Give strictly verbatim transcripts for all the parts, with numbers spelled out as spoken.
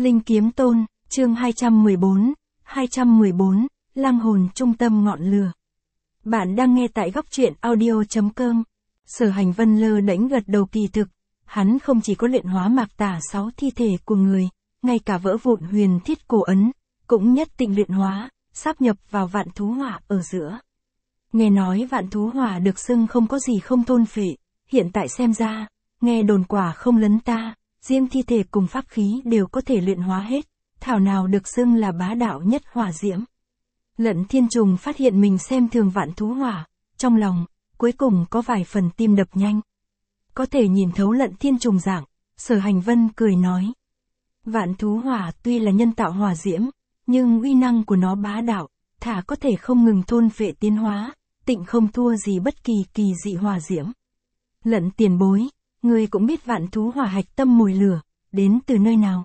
Linh Kiếm Tôn, chương hai trăm mười bốn, hai trăm mười bốn, Lang hồn trung tâm ngọn lửa. Bạn đang nghe tại góc truyện audio chấm com. Sở Hành Vân lơ đễnh gật đầu, kỳ thực, hắn không chỉ có luyện hóa mạc tả sáu thi thể của người, ngay cả vỡ vụn huyền thiết cổ ấn, cũng nhất định luyện hóa, sáp nhập vào vạn thú hỏa ở giữa. Nghe nói vạn thú hỏa được xưng không có gì không thôn phệ, hiện tại xem ra, nghe đồn quả không lấn ta, riêng thi thể cùng pháp khí đều có thể luyện hóa hết, thảo nào được xưng là bá đạo nhất hỏa diễm. Lận Thiên Trùng phát hiện mình xem thường vạn thú hỏa, trong lòng, cuối cùng có vài phần tim đập nhanh. Có thể nhìn thấu Lận Thiên Trùng dạng, Sở Hành Vân cười nói. Vạn thú hỏa tuy là nhân tạo hỏa diễm, nhưng uy năng của nó bá đạo, thả có thể không ngừng thôn phệ tiến hóa, tịnh không thua gì bất kỳ kỳ dị hỏa diễm. Lận tiền bối, người cũng biết vạn thú hỏa hạch tâm mồi lửa, đến từ nơi nào?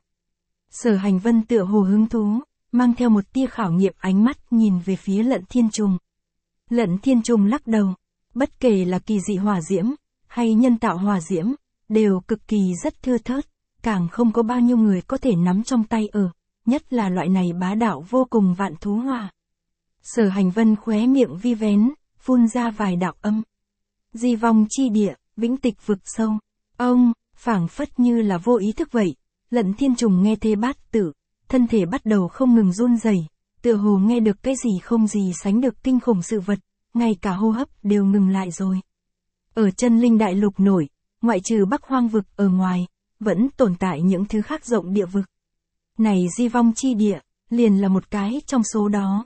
Sở Hành Vân tựa hồ hứng thú, mang theo một tia khảo nghiệm ánh mắt nhìn về phía Lận Thiên Trùng. Lận Thiên Trùng lắc đầu, bất kể là kỳ dị hỏa diễm, hay nhân tạo hỏa diễm, đều cực kỳ rất thưa thớt, càng không có bao nhiêu người có thể nắm trong tay ở, nhất là loại này bá đạo vô cùng vạn thú hỏa. Sở Hành Vân khóe miệng vi vén, phun ra vài đạo âm. Di vong chi địa, vĩnh tịch vực sâu. Ông, phảng phất như là vô ý thức vậy. Lận Thiên Trùng nghe thế bát tự, thân thể bắt đầu không ngừng run rẩy, tựa hồ nghe được cái gì không gì sánh được kinh khủng sự vật, ngay cả hô hấp đều ngừng lại rồi. Ở chân linh đại lục nổi, ngoại trừ Bắc Hoang vực ở ngoài, vẫn tồn tại những thứ khác rộng địa vực. Này di vong chi địa, liền là một cái trong số đó.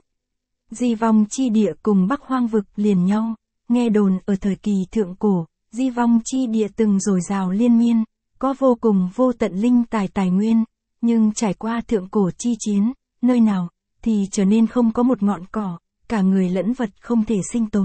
Di vong chi địa cùng Bắc Hoang vực liền nhau, nghe đồn ở thời kỳ thượng cổ, di vong chi địa từng dồi dào liên miên, có vô cùng vô tận linh tài tài nguyên, nhưng trải qua thượng cổ chi chiến, nơi nào, thì trở nên không có một ngọn cỏ, cả người lẫn vật không thể sinh tồn.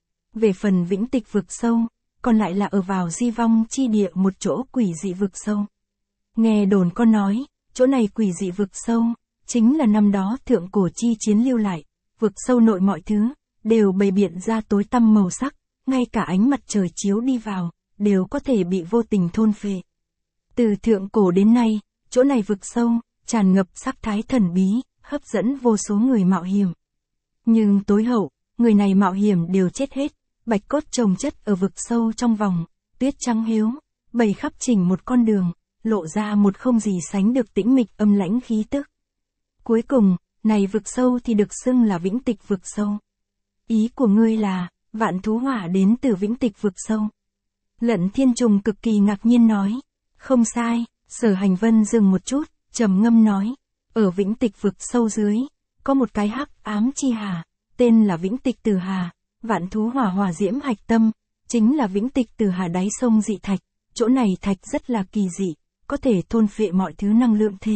Về phần vĩnh tịch vực sâu, còn lại là ở vào di vong chi địa một chỗ quỷ dị vực sâu. Nghe đồn có nói, chỗ này quỷ dị vực sâu, chính là năm đó thượng cổ chi chiến lưu lại, vực sâu nội mọi thứ, đều bày biện ra tối tăm màu sắc, ngay cả ánh mặt trời chiếu đi vào, đều có thể bị vô tình thôn phệ. Từ thượng cổ đến nay, chỗ này vực sâu, tràn ngập sắc thái thần bí, hấp dẫn vô số người mạo hiểm. Nhưng tối hậu, người này mạo hiểm đều chết hết, bạch cốt chồng chất ở vực sâu trong vòng, tuyết trắng hiếu, bày khắp chỉnh một con đường, lộ ra một không gì sánh được tĩnh mịch âm lãnh khí tức. Cuối cùng, này vực sâu thì được xưng là vĩnh tịch vực sâu. Ý của ngươi là, vạn thú hỏa đến từ vĩnh tịch vực sâu. Lận Thiên Trùng cực kỳ ngạc nhiên nói. Không sai, Sở Hành Vân dừng một chút, trầm ngâm nói. Ở vĩnh tịch vực sâu dưới, có một cái hắc ám chi hà, tên là vĩnh tịch tử hà, vạn thú hỏa hỏa diễm hạch tâm, chính là vĩnh tịch tử hà đáy sông dị thạch, chỗ này thạch rất là kỳ dị, có thể thôn phệ mọi thứ năng lượng thể.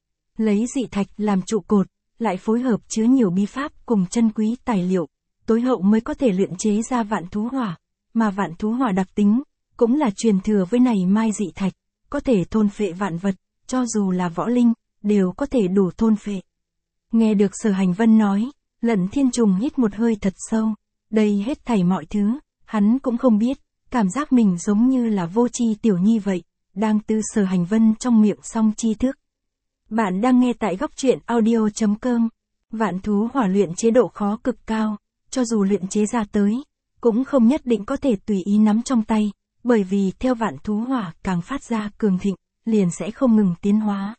Lấy dị thạch làm trụ cột, lại phối hợp chứa nhiều bí pháp cùng chân quý tài liệu, tối hậu mới có thể luyện chế ra vạn thú hỏa, mà vạn thú hỏa đặc tính, cũng là truyền thừa với này mai dị thạch, có thể thôn phệ vạn vật, cho dù là võ linh, đều có thể đủ thôn phệ. Nghe được Sở Hành Vân nói, Lận Thiên Trùng hít một hơi thật sâu, đây hết thảy mọi thứ, hắn cũng không biết, cảm giác mình giống như là vô tri tiểu nhi vậy, đang từ Sở Hành Vân trong miệng xong tri thức. Bạn đang nghe tại góc truyện audio chấm com. Vạn thú hỏa luyện chế độ khó cực cao, cho dù luyện chế ra tới, cũng không nhất định có thể tùy ý nắm trong tay, bởi vì theo vạn thú hỏa càng phát ra cường thịnh, liền sẽ không ngừng tiến hóa.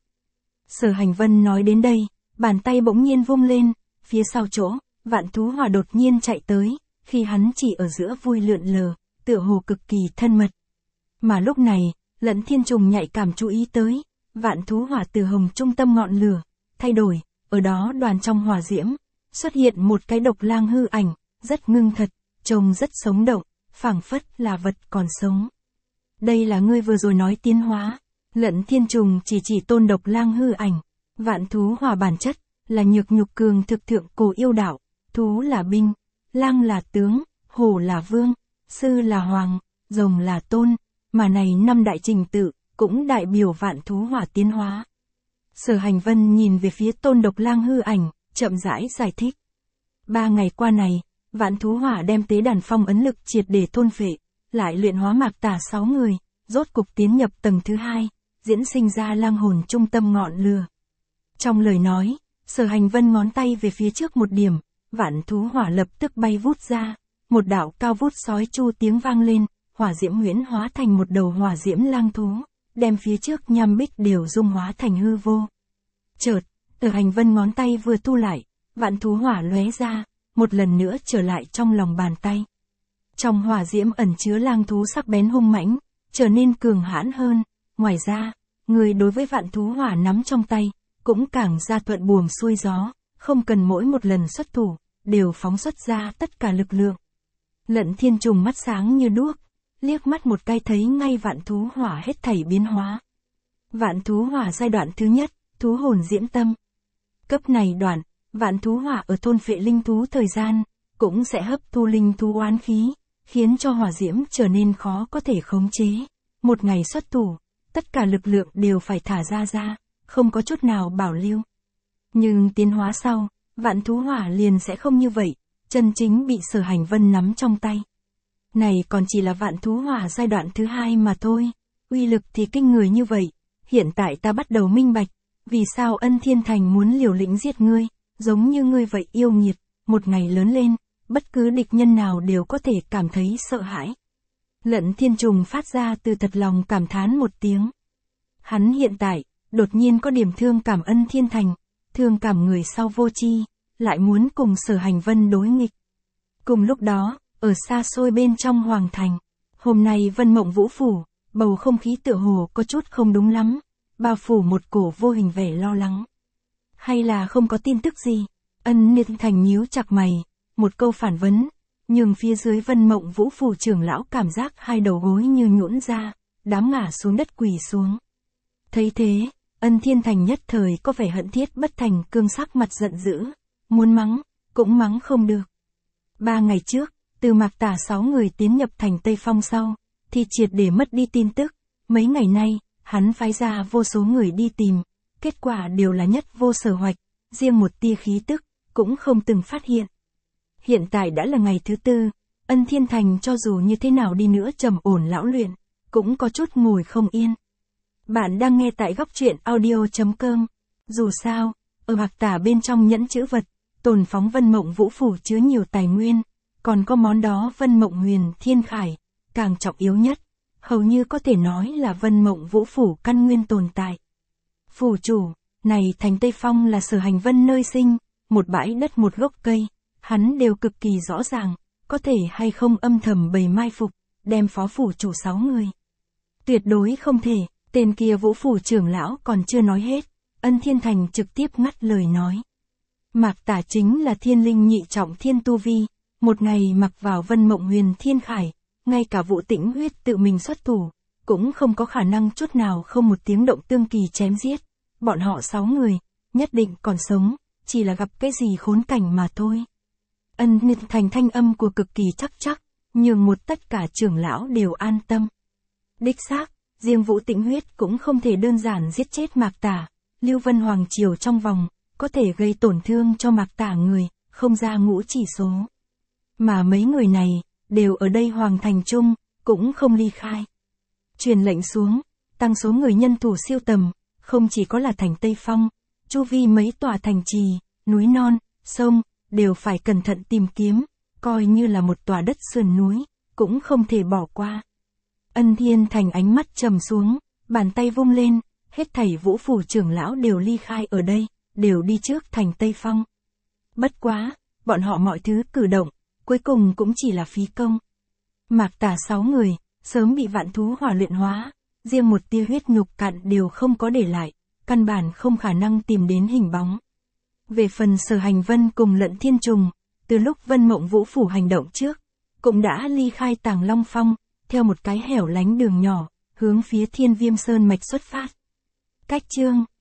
Sở Hành Vân nói đến đây, bàn tay bỗng nhiên vung lên, phía sau chỗ, vạn thú hỏa đột nhiên chạy tới, khi hắn chỉ ở giữa vui lượn lờ, tựa hồ cực kỳ thân mật. Mà lúc này, Lận Thiên Trùng nhạy cảm chú ý tới, vạn thú hỏa từ hồng trung tâm ngọn lửa, thay đổi, ở đó đoàn trong hỏa diễm, xuất hiện một cái độc lang hư ảnh, rất ngưng thật, trông rất sống động, phảng phất là vật còn sống. Đây là ngươi vừa rồi nói tiến hóa. Lận Thiên Trùng chỉ chỉ tôn độc lang hư ảnh. Vạn thú hỏa bản chất, là nhược nhục cường thực thượng cổ yêu đạo, thú là binh, lang là tướng, hổ là vương, sư là hoàng, rồng là tôn, mà này năm đại trình tự, cũng đại biểu vạn thú hỏa tiến hóa. Sở Hành Vân nhìn về phía tôn độc lang hư ảnh, chậm rãi giải thích. Ba ngày qua này, vạn thú hỏa đem tế đàn phong ấn lực triệt để thôn phệ, lại luyện hóa mạc tả sáu người, rốt cục tiến nhập tầng thứ hai, diễn sinh ra lang hồn trung tâm ngọn lửa. Trong lời nói, Sở Hành Vân ngón tay về phía trước một điểm, vạn thú hỏa lập tức bay vút ra, một đạo cao vút sói chu tiếng vang lên, hỏa diễm huyễn hóa thành một đầu hỏa diễm lang thú, đem phía trước nham bích đều dung hóa thành hư vô. Chợt, Sở Hành Vân ngón tay vừa thu lại, vạn thú hỏa lóe ra, một lần nữa trở lại trong lòng bàn tay. Trong hỏa diễm ẩn chứa lang thú sắc bén hung mãnh, trở nên cường hãn hơn, ngoài ra, người đối với vạn thú hỏa nắm trong tay, cũng càng ra thuận buồm xuôi gió, không cần mỗi một lần xuất thủ, đều phóng xuất ra tất cả lực lượng. Lận Thiên Trùng mắt sáng như đuốc, liếc mắt một cái thấy ngay vạn thú hỏa hết thảy biến hóa. Vạn thú hỏa giai đoạn thứ nhất, thú hồn diễm tâm. Cấp này đoạn, vạn thú hỏa ở thôn phệ linh thú thời gian, cũng sẽ hấp thu linh thú oán khí, khiến cho hỏa diễm trở nên khó có thể khống chế. Một ngày xuất thủ, tất cả lực lượng đều phải thả ra ra, không có chút nào bảo lưu. Nhưng tiến hóa sau, vạn thú hỏa liền sẽ không như vậy, chân chính bị Sở Hành Vân nắm trong tay. Này còn chỉ là vạn thú hỏa giai đoạn thứ hai mà thôi, uy lực thì kinh người như vậy, hiện tại ta bắt đầu minh bạch, vì sao Ân Thiên Thành muốn liều lĩnh giết ngươi, giống như ngươi vậy yêu nghiệt, một ngày lớn lên, bất cứ địch nhân nào đều có thể cảm thấy sợ hãi. Lận Thiên Trùng phát ra từ thật lòng cảm thán một tiếng. Hắn hiện tại, đột nhiên có điểm thương cảm Ân Thiên Thành, thương cảm người sau vô tri, lại muốn cùng Sở Hành Vân đối nghịch. Cùng lúc đó, ở xa xôi bên trong Hoàng Thành, hôm nay Vân Mộng Vũ Phủ, bầu không khí tựa hồ có chút không đúng lắm, bao phủ một cổ vô hình vẻ lo lắng. Hay là không có tin tức gì? Ân Thiên Thành nhíu chặt mày, một câu phản vấn, nhưng phía dưới Vân Mộng Vũ Phủ trưởng lão cảm giác hai đầu gối như nhũn ra, đám ngả xuống đất quỳ xuống. Thấy thế, Ân Thiên Thành nhất thời có vẻ hận thiết bất thành cương, sắc mặt giận dữ, muốn mắng, cũng mắng không được. Ba ngày trước, từ Mạc Tả sáu người tiến nhập thành Tây Phong sau, thì triệt để mất đi tin tức, mấy ngày nay, hắn phái ra vô số người đi tìm, kết quả đều là nhất vô sở hoạch, riêng một tia khí tức, cũng không từng phát hiện. Hiện tại đã là ngày thứ tư, Ân Thiên Thành cho dù như thế nào đi nữa trầm ổn lão luyện, cũng có chút ngồi không yên. Bạn đang nghe tại góc truyện audio chấm com. Dù sao, ở Mạc Tả bên trong nhẫn chữ vật, tồn phóng Vân Mộng Vũ Phủ chứa nhiều tài nguyên, còn có món đó Vân Mộng Huyền Thiên Khải, càng trọng yếu nhất, hầu như có thể nói là Vân Mộng Vũ Phủ căn nguyên tồn tại. Phủ chủ, này thành Tây Phong là Sở Hành Vân nơi sinh, một bãi đất một gốc cây, hắn đều cực kỳ rõ ràng, có thể hay không âm thầm bày mai phục, đem phó phủ chủ sáu người. Tuyệt đối không thể, tên kia Vũ Phủ trưởng lão còn chưa nói hết, Ân Thiên Thành trực tiếp ngắt lời nói. Mạc Tả chính là thiên linh nhị trọng thiên tu vi, một ngày mặc vào Vân Mộng Huyền Thiên Khải, ngay cả Vũ Tĩnh Huyết tự mình xuất thủ, cũng không có khả năng chút nào không một tiếng động tương kỳ chém giết. Bọn họ sáu người, nhất định còn sống, chỉ là gặp cái gì khốn cảnh mà thôi. Ân Thiên Thành thanh âm của cực kỳ chắc chắc, nhường một tất cả trưởng lão đều an tâm. Đích xác, riêng Vũ Tĩnh Huyết cũng không thể đơn giản giết chết Mạc Tả, Lưu Vân Hoàng Triều trong vòng, có thể gây tổn thương cho Mạc Tả người, không ra ngũ chỉ số. Mà mấy người này, đều ở đây Hoàng Thành Trung, cũng không ly khai. Truyền lệnh xuống, tăng số người nhân thủ siêu tầm, không chỉ có là thành Tây Phong, chu vi mấy tòa thành trì, núi non, sông, đều phải cẩn thận tìm kiếm, coi như là một tòa đất sườn núi, cũng không thể bỏ qua. Ân Thiên Thành ánh mắt trầm xuống, bàn tay vung lên, hết thảy Vũ Phủ trưởng lão đều ly khai ở đây, đều đi trước thành Tây Phong. Bất quá, bọn họ mọi thứ cử động, cuối cùng cũng chỉ là phí công. Mạc Tả sáu người, sớm bị vạn thú hỏa luyện hóa, riêng một tia huyết nhục cạn đều không có để lại, căn bản không khả năng tìm đến hình bóng. Về phần Sở Hành Vân cùng Lận Thiên Trùng, từ lúc Vân Mộng Vũ Phủ hành động trước, cũng đã ly khai Tàng Long Phong, theo một cái hẻo lánh đường nhỏ, hướng phía Thiên Viêm Sơn mạch xuất phát. Cách chương